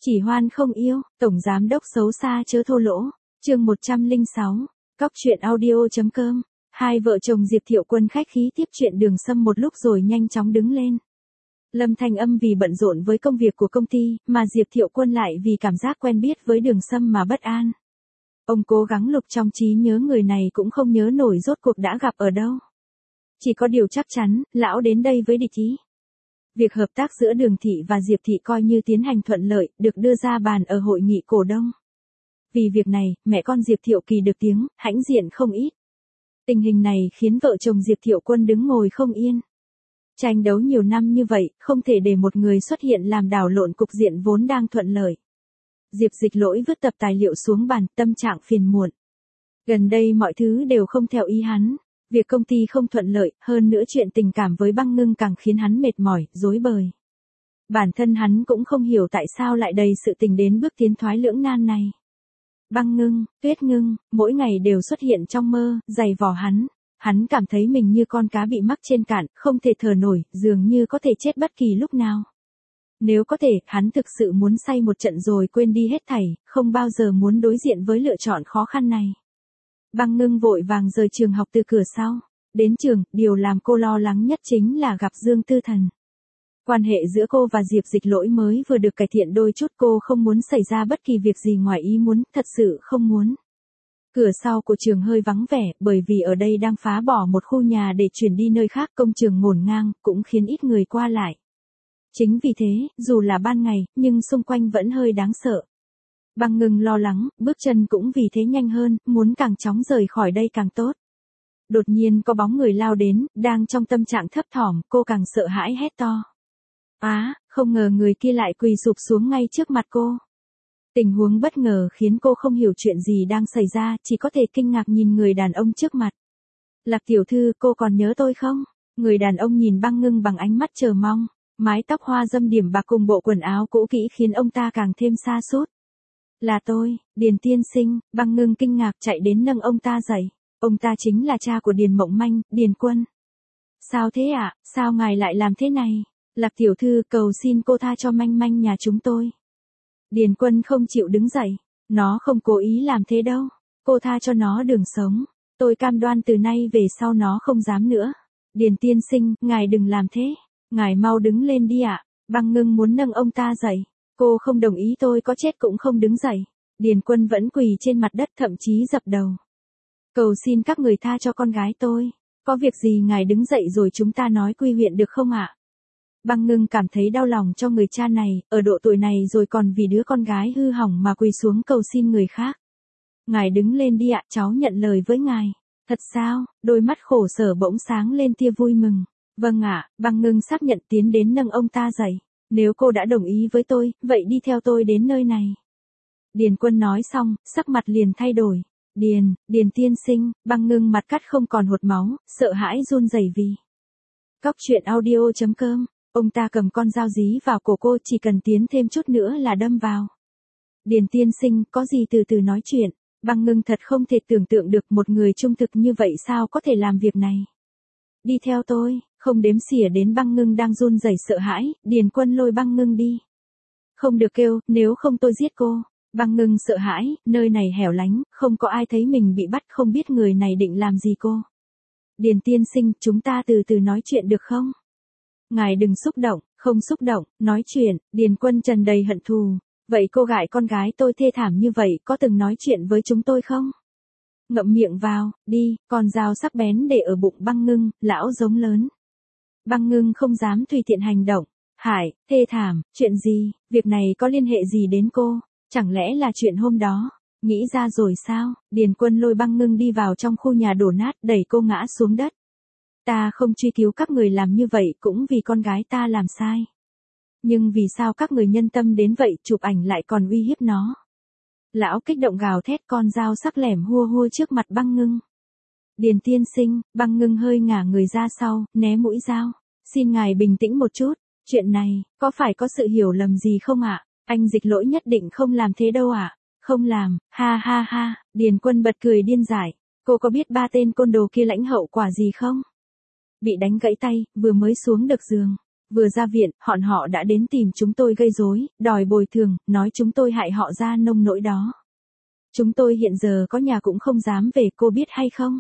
Chỉ hoan không yêu, tổng giám đốc xấu xa chớ thô lỗ. Chương 106. Cóc truyện audio.com. Hai vợ chồng Diệp Thiệu Quân khách khí tiếp chuyện Đường Sâm một lúc rồi nhanh chóng đứng lên. Lâm Thanh Âm vì bận rộn với công việc của công ty, mà Diệp Thiệu Quân lại vì cảm giác quen biết với Đường Sâm mà bất an. Ông cố gắng lục trong trí nhớ người này cũng không nhớ nổi rốt cuộc đã gặp ở đâu. Chỉ có điều chắc chắn, lão đến đây với địch ý. Việc hợp tác giữa Đường Thị và Diệp Thị coi như tiến hành thuận lợi, được đưa ra bàn ở hội nghị cổ đông. Vì việc này, mẹ con Diệp Thiệu Kỳ được tiếng, hãnh diện không ít. Tình hình này khiến vợ chồng Diệp Thiệu Quân đứng ngồi không yên. Tranh đấu nhiều năm như vậy, không thể để một người xuất hiện làm đảo lộn cục diện vốn đang thuận lợi. Diệp Dịch Lỗi vứt tập tài liệu xuống bàn, tâm trạng phiền muộn. Gần đây mọi thứ đều không theo ý hắn. Việc công ty không thuận lợi, hơn nữa chuyện tình cảm với Băng Ngưng càng khiến hắn mệt mỏi, rối bời. Bản thân hắn cũng không hiểu tại sao lại đầy sự tình đến bước tiến thoái lưỡng nan này. Băng Ngưng, Tuyết Ngưng, mỗi ngày đều xuất hiện trong mơ, giày vò hắn. Hắn cảm thấy mình như con cá bị mắc trên cạn, không thể thở nổi, dường như có thể chết bất kỳ lúc nào. Nếu có thể, hắn thực sự muốn say một trận rồi quên đi hết thảy, không bao giờ muốn đối diện với lựa chọn khó khăn này. Băng Ngưng vội vàng rời trường học từ cửa sau. Đến trường, điều làm cô lo lắng nhất chính là gặp Dương Tư Thần. Quan hệ giữa cô và Diệp Dịch Lỗi mới vừa được cải thiện đôi chút, cô không muốn xảy ra bất kỳ việc gì ngoài ý muốn, thật sự không muốn. Cửa sau của trường hơi vắng vẻ, bởi vì ở đây đang phá bỏ một khu nhà để chuyển đi nơi khác, công trường ngổn ngang, cũng khiến ít người qua lại. Chính vì thế, dù là ban ngày, nhưng xung quanh vẫn hơi đáng sợ. Băng Ngưng lo lắng, bước chân cũng vì thế nhanh hơn, muốn càng chóng rời khỏi đây càng tốt. Đột nhiên có bóng người lao đến, đang trong tâm trạng thấp thỏm, cô càng sợ hãi hét to. Không ngờ người kia lại quỳ sụp xuống ngay trước mặt cô. Tình huống bất ngờ khiến cô không hiểu chuyện gì đang xảy ra, chỉ có thể kinh ngạc nhìn người đàn ông trước mặt. Lạc tiểu thư, cô còn nhớ tôi không? Người đàn ông nhìn Băng Ngưng bằng ánh mắt chờ mong, mái tóc hoa dâm điểm bạc cùng bộ quần áo cũ kỹ khiến ông ta càng thêm sa sút. Là tôi, Điền tiên sinh. Băng Ngưng kinh ngạc chạy đến nâng ông ta dậy. Ông ta chính là cha của Điền Mộng Manh, Điền Quân. Sao thế ạ? Sao ngài lại làm thế này? Lạc tiểu thư, cầu xin cô tha cho Manh Manh nhà chúng tôi. Điền Quân không chịu đứng dậy. Nó không cố ý làm thế đâu. Cô tha cho nó đường sống. Tôi cam đoan từ nay về sau nó không dám nữa. Điền tiên sinh, ngài đừng làm thế. Ngài mau đứng lên đi ạ. Băng Ngưng muốn nâng ông ta dậy. Cô không đồng ý, tôi có chết cũng không đứng dậy. Điền Quân vẫn quỳ trên mặt đất, thậm chí dập đầu. Cầu xin các người tha cho con gái tôi. Có việc gì ngài đứng dậy rồi chúng ta nói quy huyện được không ạ? Băng Ngưng cảm thấy đau lòng cho người cha này, ở độ tuổi này rồi còn vì đứa con gái hư hỏng mà quỳ xuống cầu xin người khác. Ngài đứng lên đi ạ, cháu nhận lời với ngài. Thật sao? Đôi mắt khổ sở bỗng sáng lên tia vui mừng. Vâng ạ. Băng Ngưng xác nhận tiến đến nâng ông ta dậy. Nếu cô đã đồng ý với tôi, vậy đi theo tôi đến nơi này. Điền Quân nói xong, sắc mặt liền thay đổi. Điền tiên sinh. Băng Ngưng mặt cắt không còn hột máu, sợ hãi run rẩy vì. Cóc truyện audio.com. Ông ta cầm con dao dí vào cổ cô, chỉ cần tiến thêm chút nữa là đâm vào. Điền tiên sinh, có gì từ từ nói chuyện. Băng Ngưng thật không thể tưởng tượng được một người trung thực như vậy sao có thể làm việc này. Đi theo tôi. Không đếm xỉa đến Băng Ngưng đang run rẩy sợ hãi, Điền Quân lôi Băng Ngưng đi. Không được kêu, nếu không tôi giết cô. Băng Ngưng sợ hãi, nơi này hẻo lánh, không có ai thấy mình bị bắt, không biết người này định làm gì cô. Điền tiên sinh, chúng ta từ từ nói chuyện được không? Ngài đừng xúc động, không xúc động, nói chuyện. Điền Quân tràn đầy hận thù. Vậy cô gái con gái tôi thê thảm như vậy, có từng nói chuyện với chúng tôi không? Ngậm miệng vào, đi. Con dao sắc bén để ở bụng Băng Ngưng, lão giống lớn. Băng Ngưng không dám tùy tiện hành động. Hải, thê thảm, chuyện gì? Việc này có liên hệ gì đến cô? Chẳng lẽ là chuyện hôm đó? Nghĩ ra rồi sao? Điền Quân lôi Băng Ngưng đi vào trong khu nhà đổ nát, đẩy cô ngã xuống đất. Ta không truy cứu các người làm như vậy cũng vì con gái ta làm sai. Nhưng vì sao các người nhân tâm đến vậy, chụp ảnh lại còn uy hiếp nó? Lão kích động gào thét, con dao sắc lẻm hua hua trước mặt Băng Ngưng. Điền tiên sinh. Băng Ngưng hơi ngả người ra sau, né mũi dao. Xin ngài bình tĩnh một chút. Chuyện này, có phải có sự hiểu lầm gì không ạ? Anh Dịch Lỗi nhất định không làm thế đâu ạ. Không làm, ha ha ha. Điền Quân bật cười điên dại. Cô có biết ba tên côn đồ kia lãnh hậu quả gì không? Bị đánh gãy tay, vừa mới xuống được giường. Vừa ra viện, họ đã đến tìm chúng tôi gây rối, đòi bồi thường, nói chúng tôi hại họ ra nông nỗi đó. Chúng tôi hiện giờ có nhà cũng không dám về, cô biết hay không?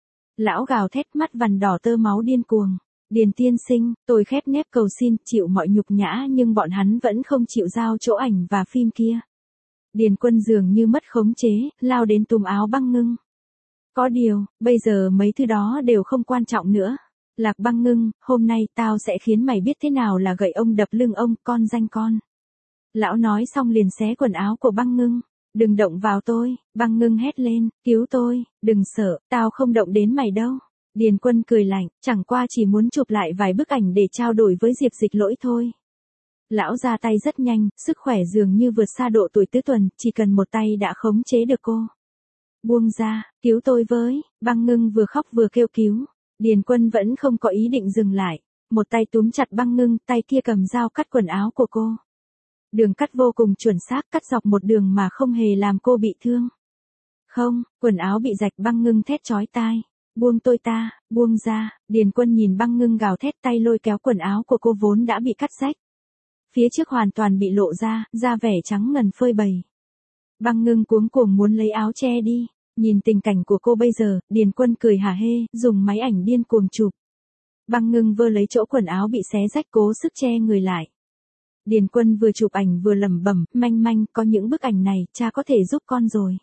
Lão gào thét, mắt vằn đỏ tơ máu điên cuồng. Điền tiên sinh, tôi khép nép cầu xin, chịu mọi nhục nhã nhưng bọn hắn vẫn không chịu giao chỗ ảnh và phim kia. Điền Quân dường như mất khống chế, lao đến túm áo Băng Ngưng. Có điều, bây giờ mấy thứ đó đều không quan trọng nữa. Lạc Băng Ngưng, hôm nay tao sẽ khiến mày biết thế nào là gậy ông đập lưng ông, con danh con. Lão nói xong liền xé quần áo của Băng Ngưng. Đừng động vào tôi, Băng Ngưng hét lên, cứu tôi, đừng sợ, tao không động đến mày đâu. Điền Quân cười lạnh, chẳng qua chỉ muốn chụp lại vài bức ảnh để trao đổi với Diệp Dịch Lỗi thôi. Lão ra tay rất nhanh, sức khỏe dường như vượt xa độ tuổi tứ tuần, chỉ cần một tay đã khống chế được cô. Buông ra, cứu tôi với, Băng Ngưng vừa khóc vừa kêu cứu. Điền Quân vẫn không có ý định dừng lại, một tay túm chặt Băng Ngưng, tay kia cầm dao cắt quần áo của cô. Đường cắt vô cùng chuẩn xác, cắt dọc một đường mà không hề làm cô bị thương. Không, quần áo bị rạch. Băng Ngưng thét chói tai. Buông tôi ta, buông ra. Điền Quân nhìn Băng Ngưng gào thét, tay lôi kéo quần áo của cô vốn đã bị cắt rách. Phía trước hoàn toàn bị lộ ra, da vẻ trắng ngần phơi bày. Băng Ngưng cuống cuồng muốn lấy áo che đi. Nhìn tình cảnh của cô bây giờ, Điền Quân cười hả hê, dùng máy ảnh điên cuồng chụp. Băng Ngưng vơ lấy chỗ quần áo bị xé rách cố sức che người lại. Điền Quân vừa chụp ảnh vừa lẩm bẩm, manh manh, có những bức ảnh này, cha có thể giúp con rồi.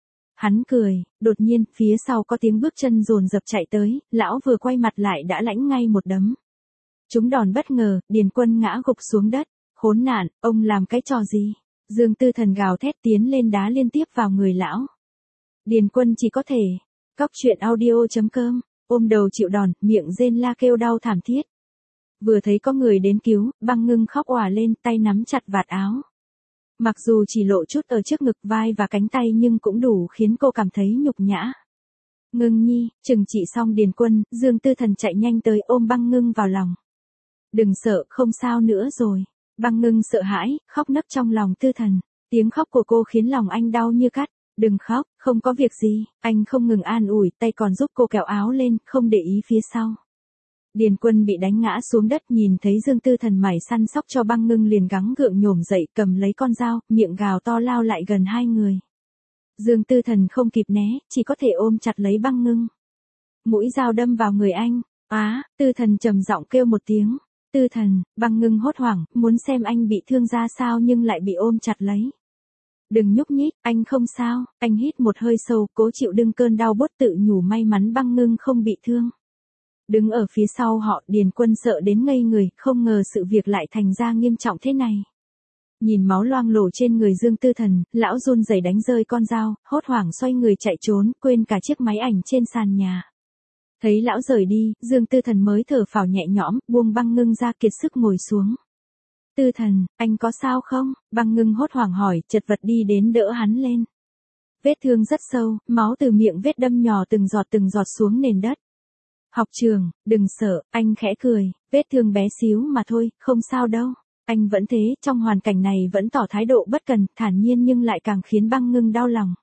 Hắn cười, đột nhiên, phía sau có tiếng bước chân dồn dập chạy tới, lão vừa quay mặt lại đã lãnh ngay một đấm. Trúng đòn bất ngờ, Điền Quân ngã gục xuống đất. Khốn nạn, ông làm cái trò gì? Dương Tư Thần gào thét tiến lên đá liên tiếp vào người lão. Điền Quân chỉ có thể. Cóc truyện audio.com, ôm đầu chịu đòn, miệng rên la kêu đau thảm thiết. Vừa thấy có người đến cứu, Băng Ngưng khóc òa lên, tay nắm chặt vạt áo. Mặc dù chỉ lộ chút ở trước ngực, vai và cánh tay nhưng cũng đủ khiến cô cảm thấy nhục nhã. Ngưng nhi, trừng trị xong Điền Quân, Dương Tư Thần chạy nhanh tới ôm Băng Ngưng vào lòng. Đừng sợ, không sao nữa rồi. Băng Ngưng sợ hãi, khóc nấc trong lòng Tư Thần. Tiếng khóc của cô khiến lòng anh đau như cắt. Đừng khóc, không có việc gì. Anh không ngừng an ủi, tay còn giúp cô kéo áo lên, không để ý phía sau. Điền Quân bị đánh ngã xuống đất, nhìn thấy Dương Tư Thần mải săn sóc cho Băng Ngưng liền gắng gượng nhổm dậy, cầm lấy con dao, miệng gào to lao lại gần hai người. Dương Tư Thần không kịp né, chỉ có thể ôm chặt lấy Băng Ngưng. Mũi dao đâm vào người anh. Tư Thần trầm giọng kêu một tiếng. Tư Thần, Băng Ngưng hốt hoảng, muốn xem anh bị thương ra sao nhưng lại bị ôm chặt lấy. Đừng nhúc nhích, anh không sao. Anh hít một hơi sâu, cố chịu đựng cơn đau bốt, tự nhủ may mắn Băng Ngưng không bị thương. Đứng ở phía sau họ, Điền Quân sợ đến ngây người, không ngờ sự việc lại thành ra nghiêm trọng thế này. Nhìn máu loang lổ trên người Dương Tư Thần, lão run rẩy đánh rơi con dao, hốt hoảng xoay người chạy trốn, quên cả chiếc máy ảnh trên sàn nhà. Thấy lão rời đi, Dương Tư Thần mới thở phào nhẹ nhõm, buông Băng Ngưng ra kiệt sức ngồi xuống. Tư Thần, anh có sao không? Băng Ngưng hốt hoảng hỏi, chật vật đi đến đỡ hắn lên. Vết thương rất sâu, máu từ miệng vết đâm nhỏ từng giọt xuống nền đất. Học trường, đừng sợ, anh khẽ cười, vết thương bé xíu mà thôi, không sao đâu. Anh vẫn thế, trong hoàn cảnh này vẫn tỏ thái độ bất cần, thản nhiên nhưng lại càng khiến Băng Ngưng đau lòng.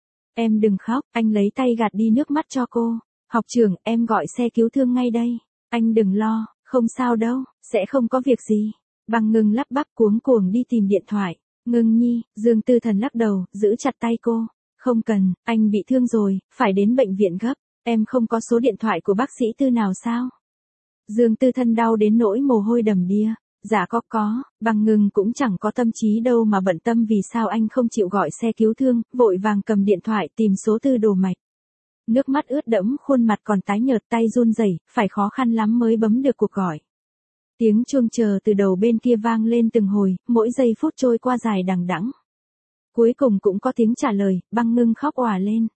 Em đừng khóc, anh lấy tay gạt đi nước mắt cho cô. Học trường, em gọi xe cứu thương ngay đây. Anh đừng lo, không sao đâu, sẽ không có việc gì. Băng Ngưng lắp bắp cuống cuồng đi tìm điện thoại. Ngưng nhi, Dương Tư Thần lắc đầu, giữ chặt tay cô. Không cần, anh bị thương rồi, phải đến bệnh viện gấp. Em không có số điện thoại của bác sĩ Tư nào sao? Dương Tư Thân đau đến nỗi mồ hôi đầm đìa. Dạ có. Băng Ngưng cũng chẳng có tâm trí đâu mà bận tâm vì sao anh không chịu gọi xe cứu thương, vội vàng cầm điện thoại tìm số Tư đồ mạch. Nước mắt ướt đẫm, khuôn mặt còn tái nhợt, tay run rẩy, phải khó khăn lắm mới bấm được cuộc gọi. Tiếng chuông chờ từ đầu bên kia vang lên từng hồi, mỗi giây phút trôi qua dài đằng đẵng. Cuối cùng cũng có tiếng trả lời, Băng Ngưng khóc òa lên.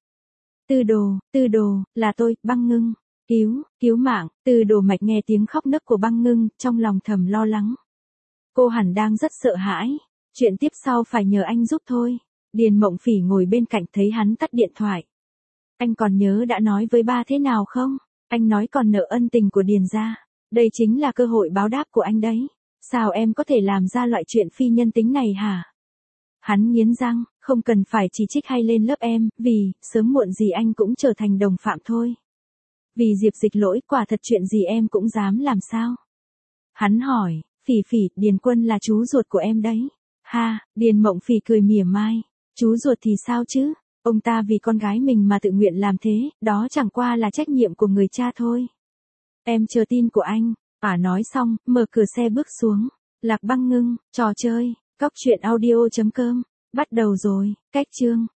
Tư đồ, là tôi, Băng Ngưng. Cứu mạng. Tư đồ mạch nghe tiếng khóc nấc của Băng Ngưng, trong lòng thầm lo lắng. Cô hẳn đang rất sợ hãi. Chuyện tiếp sau phải nhờ anh giúp thôi. Điền Mộng Phỉ ngồi bên cạnh thấy hắn tắt điện thoại. Anh còn nhớ đã nói với ba thế nào không? Anh nói còn nợ ân tình của Điền gia. Đây chính là cơ hội báo đáp của anh đấy. Sao em có thể làm ra loại chuyện phi nhân tính này hả? Hắn nghiến răng, không cần phải chỉ trích hay lên lớp em, vì, sớm muộn gì anh cũng trở thành đồng phạm thôi. Vì Diệp Dịch Lỗi, quả thật chuyện gì em cũng dám làm sao? Hắn hỏi, Phỉ Phỉ, Điền Quân là chú ruột của em đấy. Ha, Điền Mộng Phỉ cười mỉa mai. Chú ruột thì sao chứ? Ông ta vì con gái mình mà tự nguyện làm thế, đó chẳng qua là trách nhiệm của người cha thôi. Em chờ tin của anh. Nói xong, mở cửa xe bước xuống. Lạc Băng Ngưng, trò chơi, cóc truyện audio.com. Bắt đầu rồi, cách chương.